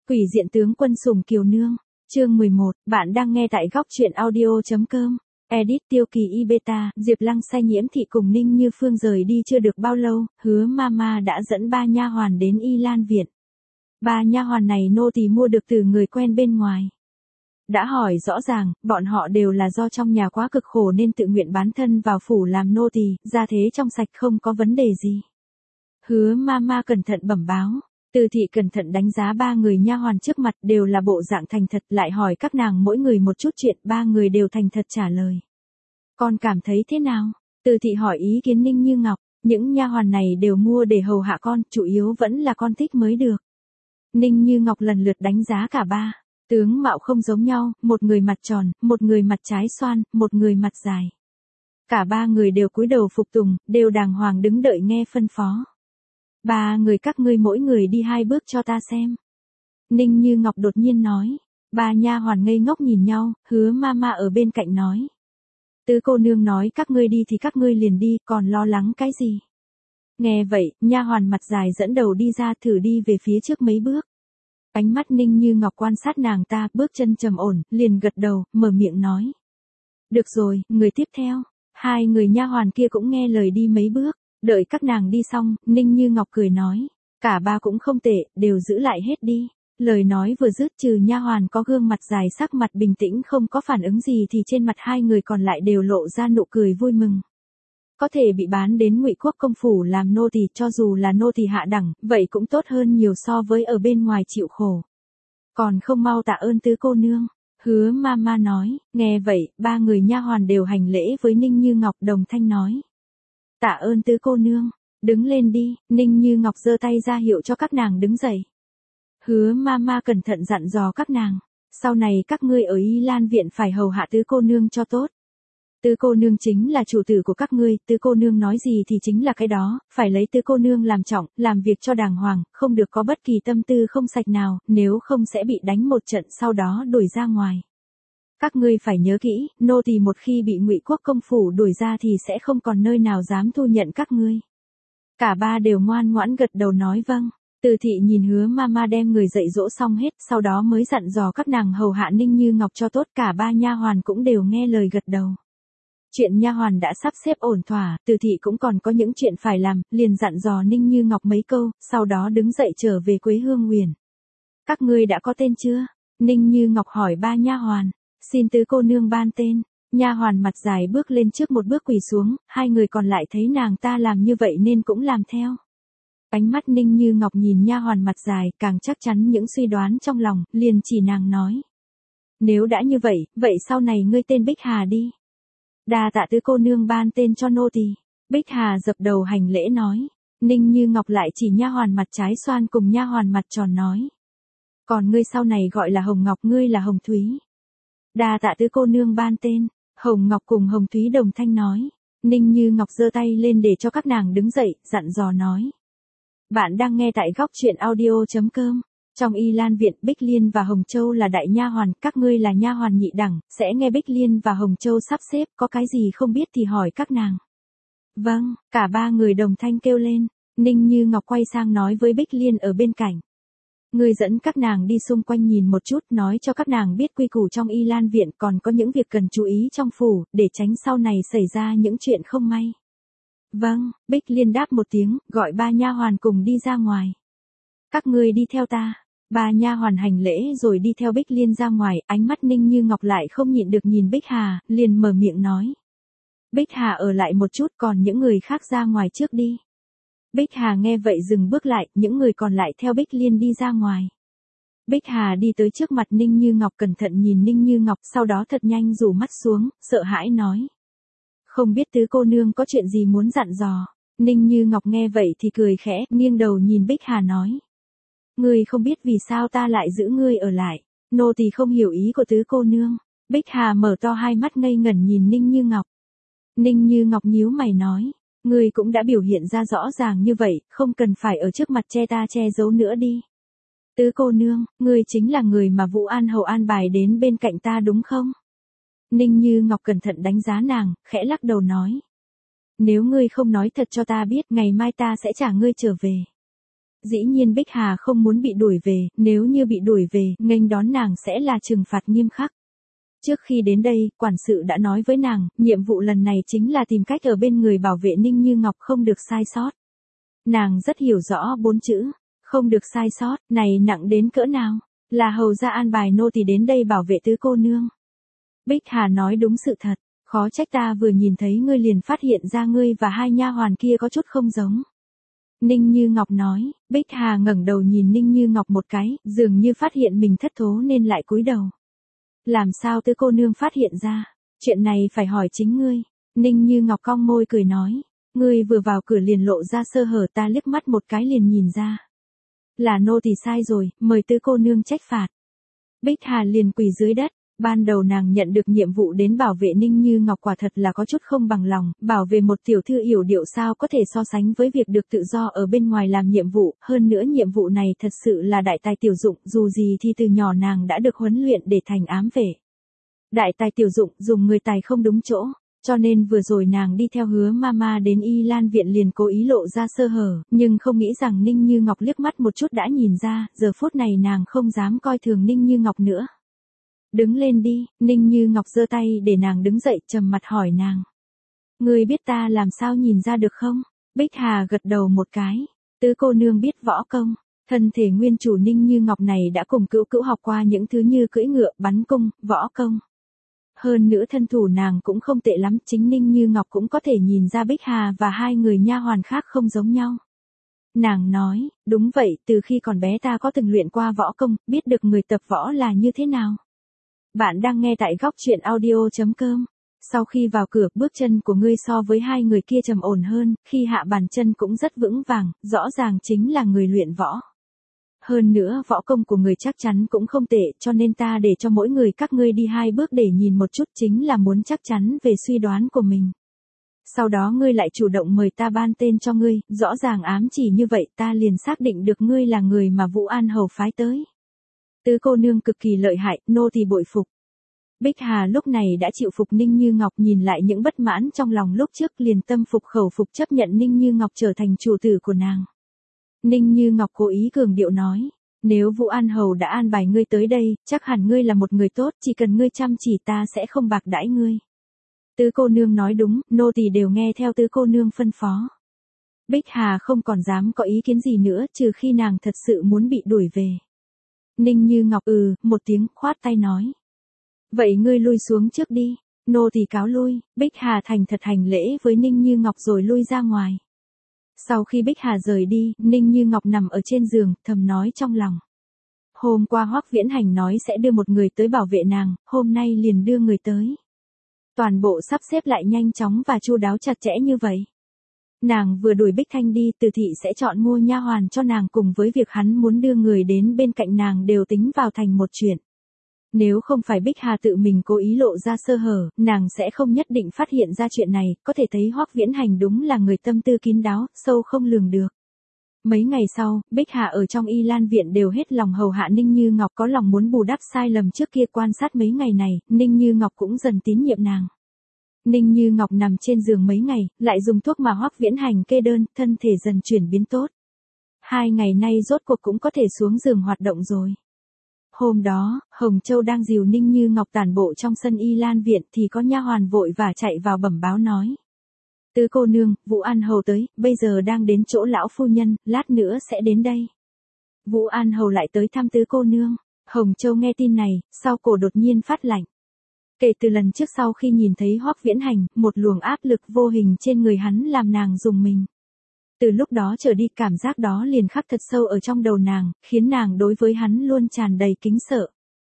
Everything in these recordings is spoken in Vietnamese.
Quỷ diện tướng quân Sùng Kiều Nương, chương 11, bạn đang nghe tại góc truyện audio.com. Edit Tiêu Kỳ Y Beta, Diệp Lăng Sai Nhiễm Thị cùng Ninh Như Phương rời đi chưa được bao lâu, Hứa Mama đã dẫn 3 nha hoàn đến Y Lan viện. 3 nha hoàn này nô tỳ mua được từ người quen bên ngoài. Đã hỏi rõ ràng, bọn họ đều là do trong nhà quá cực khổ nên tự nguyện bán thân vào phủ làm nô tỳ, gia thế trong sạch không có vấn đề gì. Hứa Mama cẩn thận bẩm báo. Từ thị cẩn thận đánh giá 3 người nha hoàn trước mặt đều là bộ dạng thành thật, lại hỏi các nàng mỗi người một chút chuyện, 3 người đều thành thật trả lời. Con cảm thấy thế nào? Từ thị hỏi ý kiến Ninh Như Ngọc, những nha hoàn này đều mua để hầu hạ con, chủ yếu vẫn là con thích mới được. Ninh Như Ngọc lần lượt đánh giá cả 3. Tướng mạo không giống nhau, một người mặt tròn, một người mặt trái xoan, một người mặt dài. Cả 3 người đều cúi đầu phục tùng, đều đàng hoàng đứng đợi nghe phân phó. 3 người các ngươi mỗi người đi 2 bước cho ta xem. Ninh Như Ngọc đột nhiên nói. 3 nha hoàn ngây ngốc nhìn nhau, Hứa Mama ở bên cạnh nói. Tứ cô nương nói các ngươi đi thì các ngươi liền đi, còn lo lắng cái gì? Nghe vậy, nha hoàn mặt dài dẫn đầu đi ra, thử đi về phía trước mấy bước. Ánh mắt Ninh Như Ngọc quan sát nàng ta, bước chân trầm ổn, liền gật đầu, mở miệng nói. Được rồi, người tiếp theo. 2 người nha hoàn kia cũng nghe lời đi mấy bước. Đợi các nàng đi xong, Ninh Như Ngọc cười nói. Cả 3 cũng không tệ, đều giữ lại hết đi. Lời nói vừa dứt, trừ nha hoàn có gương mặt dài sắc mặt bình tĩnh không có phản ứng gì thì trên mặt 2 người còn lại đều lộ ra nụ cười vui mừng. Có thể bị bán đến Ngụy Quốc công phủ làm nô tỳ, cho dù là nô tỳ hạ đẳng, vậy cũng tốt hơn nhiều so với ở bên ngoài chịu khổ. Còn không mau tạ ơn tứ cô nương. Hứa Mama nói. Nghe vậy, 3 người nha hoàn đều hành lễ với Ninh Như Ngọc, đồng thanh nói. Tạ ơn tứ cô nương, đứng lên đi. Ninh Như Ngọc giơ tay ra hiệu cho các nàng đứng dậy. Hứa Mama cẩn thận dặn dò các nàng, sau này các ngươi ở Y Lan viện phải hầu hạ tứ cô nương cho tốt. Tứ cô nương chính là chủ tử của các ngươi, tứ cô nương nói gì thì chính là cái đó, phải lấy tứ cô nương làm trọng, làm việc cho đàng hoàng, không được có bất kỳ tâm tư không sạch nào, nếu không sẽ bị đánh một trận sau đó đuổi ra ngoài. Các ngươi phải nhớ kỹ, nô tỳ một khi bị Ngụy Quốc công phủ đuổi ra thì sẽ không còn nơi nào dám thu nhận các ngươi. Cả 3 đều ngoan ngoãn gật đầu nói vâng. Từ thị nhìn Hứa Mama đem người dạy dỗ xong hết, sau đó mới dặn dò các nàng hầu hạ Ninh Như Ngọc cho tốt, cả 3 nha hoàn cũng đều nghe lời gật đầu. Chuyện nha hoàn đã sắp xếp ổn thỏa, Từ thị cũng còn có những chuyện phải làm, liền dặn dò Ninh Như Ngọc mấy câu, sau đó đứng dậy trở về Quế Hương Uyển. Các ngươi đã có tên chưa? Ninh Như Ngọc hỏi 3 nha hoàn. Xin tứ cô nương ban tên. Nha hoàn mặt dài bước lên trước một bước quỳ xuống, 2 người còn lại thấy nàng ta làm như vậy nên cũng làm theo. Ánh mắt Ninh Như Ngọc nhìn nha hoàn mặt dài, càng chắc chắn những suy đoán trong lòng, liền chỉ nàng nói. Nếu đã như vậy, vậy sau này ngươi tên Bích Hà đi. Đa tạ tứ cô nương ban tên cho nô tỳ. Bích Hà dập đầu hành lễ nói. Ninh Như Ngọc lại chỉ nha hoàn mặt trái xoan cùng nha hoàn mặt tròn nói. Còn ngươi sau này gọi là Hồng Ngọc, ngươi là Hồng Thúy. Đa tạ tứ cô nương ban tên. Hồng Ngọc cùng Hồng Thúy đồng thanh nói. Ninh Như Ngọc giơ tay lên để cho các nàng đứng dậy, dặn dò nói. Bạn đang nghe tại góc truyện audio.com. Trong Y Lan viện, Bích Liên và Hồng Châu là đại nha hoàn, các ngươi là nha hoàn nhị đẳng, sẽ nghe Bích Liên và Hồng Châu sắp xếp, có cái gì không biết thì hỏi các nàng. Vâng, cả 3 người đồng thanh kêu lên. Ninh Như Ngọc quay sang nói với Bích Liên ở bên cạnh. Ngươi dẫn các nàng đi xung quanh nhìn một chút, nói cho các nàng biết quy củ trong Y Lan viện, còn có những việc cần chú ý trong phủ, để tránh sau này xảy ra những chuyện không may. Vâng, Bích Liên đáp một tiếng, gọi 3 nha hoàn cùng đi ra ngoài. Các ngươi đi theo ta. 3 nha hoàn hành lễ rồi đi theo Bích Liên ra ngoài, ánh mắt Ninh Như Ngọc lại không nhịn được nhìn Bích Hà, liền mở miệng nói. Bích Hà ở lại một chút, còn những người khác ra ngoài trước đi. Bích Hà nghe vậy dừng bước lại, những người còn lại theo Bích Liên đi ra ngoài. Bích Hà đi tới trước mặt Ninh Như Ngọc, cẩn thận nhìn Ninh Như Ngọc, sau đó thật nhanh rủ mắt xuống, sợ hãi nói. Không biết tứ cô nương có chuyện gì muốn dặn dò. Ninh Như Ngọc nghe vậy thì cười khẽ, nghiêng đầu nhìn Bích Hà nói. Ngươi không biết vì sao ta lại giữ ngươi ở lại. Nô tỳ không hiểu ý của tứ cô nương. Bích Hà mở to hai mắt ngây ngẩn nhìn Ninh Như Ngọc. Ninh Như Ngọc nhíu mày nói. Ngươi cũng đã biểu hiện ra rõ ràng như vậy, không cần phải ở trước mặt che giấu nữa đi. Tứ cô nương, ngươi chính là người mà Vũ An Hầu an bài đến bên cạnh ta đúng không? Ninh Như Ngọc cẩn thận đánh giá nàng, khẽ lắc đầu nói. Nếu ngươi không nói thật cho ta biết, ngày mai ta sẽ trả ngươi trở về. Dĩ nhiên Bích Hà không muốn bị đuổi về, nếu như bị đuổi về, nghênh đón nàng sẽ là trừng phạt nghiêm khắc. Trước khi đến đây, quản sự đã nói với nàng, nhiệm vụ lần này chính là tìm cách ở bên người bảo vệ Ninh Như Ngọc không được sai sót. Nàng rất hiểu rõ 4 chữ, không được sai sót, này nặng đến cỡ nào, là hầu ra an bài nô tỳ đến đây bảo vệ tứ cô nương. Bích Hà nói đúng sự thật, khó trách ta vừa nhìn thấy ngươi liền phát hiện ra ngươi và hai nha hoàn kia có chút không giống. Ninh Như Ngọc nói, Bích Hà ngẩng đầu nhìn Ninh Như Ngọc một cái, dường như phát hiện mình thất thố nên lại cúi đầu. Làm sao tứ cô nương phát hiện ra, chuyện này phải hỏi chính ngươi. Ninh Như Ngọc cong môi cười nói, ngươi vừa vào cửa liền lộ ra sơ hở, ta liếc mắt một cái liền nhìn ra. Là nô tỳ sai rồi, mời tứ cô nương trách phạt. Bích Hà liền quỳ dưới đất. Ban đầu nàng nhận được nhiệm vụ đến bảo vệ Ninh Như Ngọc quả thật là có chút không bằng lòng, bảo vệ một tiểu thư yểu điệu sao có thể so sánh với việc được tự do ở bên ngoài làm nhiệm vụ, hơn nữa nhiệm vụ này thật sự là đại tài tiểu dụng, dù gì thì từ nhỏ nàng đã được huấn luyện để thành ám vệ. Đại tài tiểu dụng, dùng người tài không đúng chỗ, cho nên vừa rồi nàng đi theo Hứa Mama đến Y Lan viện liền cố ý lộ ra sơ hở, nhưng không nghĩ rằng Ninh Như Ngọc liếc mắt một chút đã nhìn ra, giờ phút này nàng không dám coi thường Ninh Như Ngọc nữa. Đứng lên đi, Ninh Như Ngọc giơ tay để nàng đứng dậy, trầm mặt hỏi nàng. Ngươi biết ta làm sao nhìn ra được không? Bích Hà gật đầu một cái. Tứ cô nương biết võ công. Thân thể nguyên chủ Ninh Như Ngọc này đã cùng Cữu Cữu học qua những thứ như cưỡi ngựa, bắn cung, võ công. Hơn nữa thân thủ nàng cũng không tệ lắm, chính Ninh Như Ngọc cũng có thể nhìn ra Bích Hà và hai người nha hoàn khác không giống nhau. Nàng nói, đúng vậy, từ khi còn bé ta có từng luyện qua võ công, biết được người tập võ là như thế nào. Bạn đang nghe tại góc truyện audio.com. Sau khi vào cửa, bước chân của ngươi so với hai người kia trầm ổn hơn, khi hạ bàn chân cũng rất vững vàng, rõ ràng chính là người luyện võ. Hơn nữa võ công của người chắc chắn cũng không tệ, cho nên ta để cho mỗi người các ngươi đi 2 bước để nhìn một chút, chính là muốn chắc chắn về suy đoán của mình. Sau đó ngươi lại chủ động mời ta ban tên cho ngươi, rõ ràng ám chỉ như vậy ta liền xác định được ngươi là người mà Vũ An Hầu phái tới. Tứ cô nương cực kỳ lợi hại, nô tỳ bội phục. Bích Hà lúc này đã chịu phục Ninh Như Ngọc, nhìn lại những bất mãn trong lòng lúc trước liền tâm phục khẩu phục chấp nhận Ninh Như Ngọc trở thành chủ tử của nàng. Ninh Như Ngọc cố ý cường điệu nói, nếu Vũ An Hầu đã an bài ngươi tới đây, chắc hẳn ngươi là một người tốt, chỉ cần ngươi chăm chỉ ta sẽ không bạc đãi ngươi. Tứ cô nương nói đúng, nô tỳ đều nghe theo tứ cô nương phân phó. Bích Hà không còn dám có ý kiến gì nữa, trừ khi nàng thật sự muốn bị đuổi về. Ninh Như Ngọc một tiếng, khoát tay nói. Vậy ngươi lui xuống trước đi, nô tỳ cáo lui. Bích Hà thành thật hành lễ với Ninh Như Ngọc rồi lui ra ngoài. Sau khi Bích Hà rời đi, Ninh Như Ngọc nằm ở trên giường, thầm nói trong lòng. Hôm qua Hoắc Viễn Hành nói sẽ đưa một người tới bảo vệ nàng, hôm nay liền đưa người tới. Toàn bộ sắp xếp lại nhanh chóng và chu đáo chặt chẽ như vậy. Nàng vừa đuổi Bích Thanh đi, Từ thị sẽ chọn mua nha hoàn cho nàng, cùng với việc hắn muốn đưa người đến bên cạnh nàng đều tính vào thành một chuyện. Nếu không phải Bích Hà tự mình cố ý lộ ra sơ hở, nàng sẽ không nhất định phát hiện ra chuyện này, có thể thấy Hoắc Viễn Hành đúng là người tâm tư kín đáo, sâu không lường được. Mấy ngày sau, Bích Hà ở trong Y Lan viện đều hết lòng hầu hạ Ninh Như Ngọc, có lòng muốn bù đắp sai lầm trước kia. Quan sát mấy ngày này, Ninh Như Ngọc cũng dần tín nhiệm nàng. Ninh Như Ngọc nằm trên giường mấy ngày, lại dùng thuốc mà Hoắc Viễn Hành kê đơn, thân thể dần chuyển biến tốt. 2 ngày nay rốt cuộc cũng có thể xuống giường hoạt động rồi. Hôm đó, Hồng Châu đang dìu Ninh Như Ngọc tản bộ trong sân Y Lan viện thì có nha hoàn vội và chạy vào bẩm báo nói. Tứ cô nương, Vũ An Hầu tới, bây giờ đang đến chỗ lão phu nhân, lát nữa sẽ đến đây. Vũ An Hầu lại tới thăm tứ cô nương. Hồng Châu nghe tin này, sau cổ đột nhiên phát lạnh. Kể từ lần trước sau khi nhìn thấy Hoắc Viễn Hành, một luồng áp lực vô hình trên người hắn làm nàng rùng mình. Từ lúc đó trở đi, cảm giác đó liền khắc thật sâu ở trong đầu nàng, khiến nàng đối với hắn luôn tràn đầy kính sợ.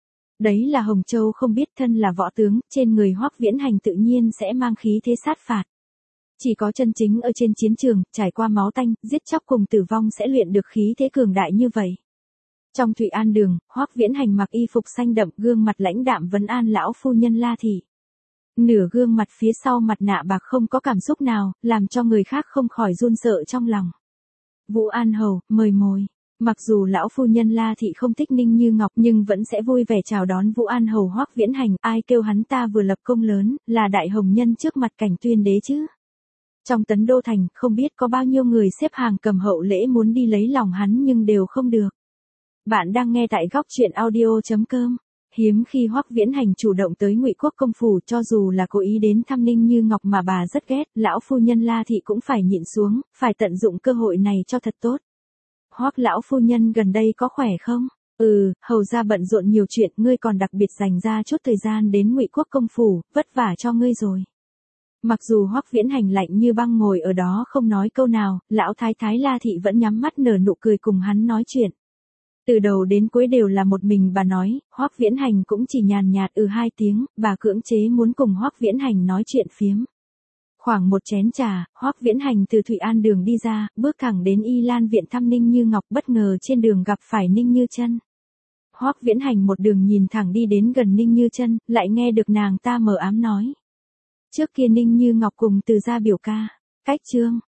Đấy là Hồng Châu không biết, thân là võ tướng, trên người Hoắc Viễn Hành tự nhiên sẽ mang khí thế sát phạt. Chỉ có chân chính ở trên chiến trường, trải qua máu tanh, giết chóc cùng tử vong sẽ luyện được khí thế cường đại như vậy. Trong Thụy An đường, Hoắc Viễn Hành mặc y phục xanh đậm, gương mặt lãnh đạm vấn an lão phu nhân La thị. Nửa gương mặt phía sau mặt nạ bạc không có cảm xúc nào, làm cho người khác không khỏi run sợ trong lòng. Vũ An Hầu, mời ngồi. Mặc dù lão phu nhân La thị không thích Ninh Như Ngọc nhưng vẫn sẽ vui vẻ chào đón Vũ An Hầu Hoắc Viễn Hành, ai kêu hắn ta vừa lập công lớn, là đại hồng nhân trước mặt Cảnh Tuyên đế chứ. Trong Tấn Đô Thành, không biết có bao nhiêu người xếp hàng cầm hậu lễ muốn đi lấy lòng hắn nhưng đều không được. Bạn đang nghe tại góc chuyện audio.com. Hiếm khi Hoắc Viễn Hành chủ động tới Ngụy Quốc công phủ, cho dù là cố ý đến thăm Ninh Như Ngọc mà bà rất ghét, lão phu nhân La Thị cũng phải nhịn xuống, phải tận dụng cơ hội này cho thật tốt. Hoắc lão phu nhân gần đây có khỏe không? Hầu ra bận rộn nhiều chuyện, ngươi còn đặc biệt dành ra chút thời gian đến Ngụy Quốc công phủ, vất vả cho ngươi rồi. Mặc dù Hoắc Viễn Hành lạnh như băng ngồi ở đó không nói câu nào, lão thái thái La Thị vẫn nhắm mắt nở nụ cười cùng hắn nói chuyện. Từ đầu đến cuối đều là một mình bà nói, Hoắc Viễn Hành cũng chỉ nhàn nhạt hai tiếng, bà cưỡng chế muốn cùng Hoắc Viễn Hành nói chuyện phiếm. Khoảng một chén trà, Hoắc Viễn Hành từ Thụy An đường đi ra, bước thẳng đến Y Lan viện thăm Ninh Như Ngọc, bất ngờ trên đường gặp phải Ninh Như Chân. Hoắc Viễn Hành một đường nhìn thẳng đi đến gần Ninh Như Chân, lại nghe được nàng ta mờ ám nói. Trước kia Ninh Như Ngọc cùng Từ gia biểu ca, cách Trương,